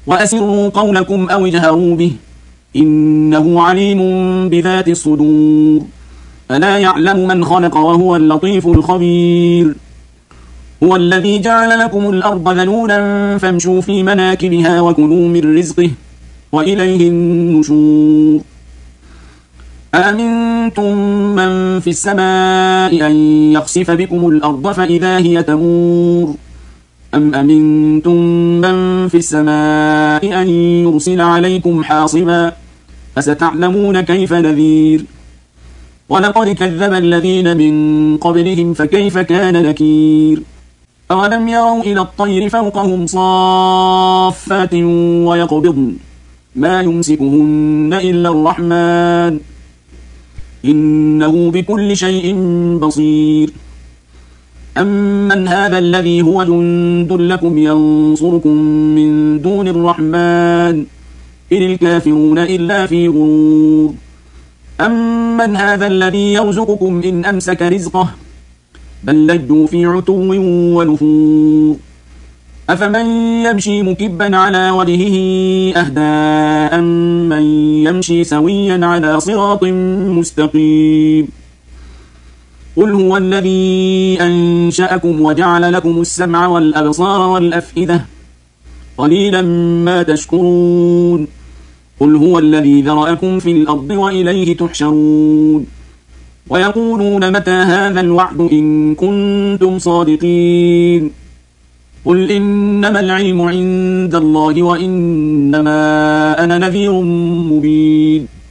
وأسروا قولكم أو اجهروا به إنه عليم بذات الصدور ألا يعلم من خلق وهو اللطيف الخبير هو الذي جعل لكم الأرض ذلولا فامشوا في مناكبها وكلوا من رزقه وإليه النشور أأمنتم من في السماء أن يخسف بكم الأرض فإذا هي تمور أم أمنتم من في السماء أن يرسل عليكم حاصبا فستعلمون كيف نذير ولقد كذب الذين من قبلهم فكيف كان نكير أولم يروا إلى الطير فوقهم صافات ويقبضن ما يمسكهن إلا الرحمن إنه بكل شيء بصير أمن هذا الذي هو جند لكم ينصركم من دون الرحمن إن الكافرون إلا في غرور أمن هذا الذي يرزقكم إن أمسك رزقه بل لجوا في عتو ونفور أفمن يمشي مكبا على وجهه أهدى أمن يمشي سويا على صراط مستقيم قل هو الذي أنشأكم وجعل لكم السمع والأبصار والأفئدة قليلا ما تشكرون قل هو الذي ذرأكم في الأرض وإليه تحشرون ويقولون متى هذا الوعد إن كنتم صادقين قل إنما العلم عند الله وإنما أنا نذير مبين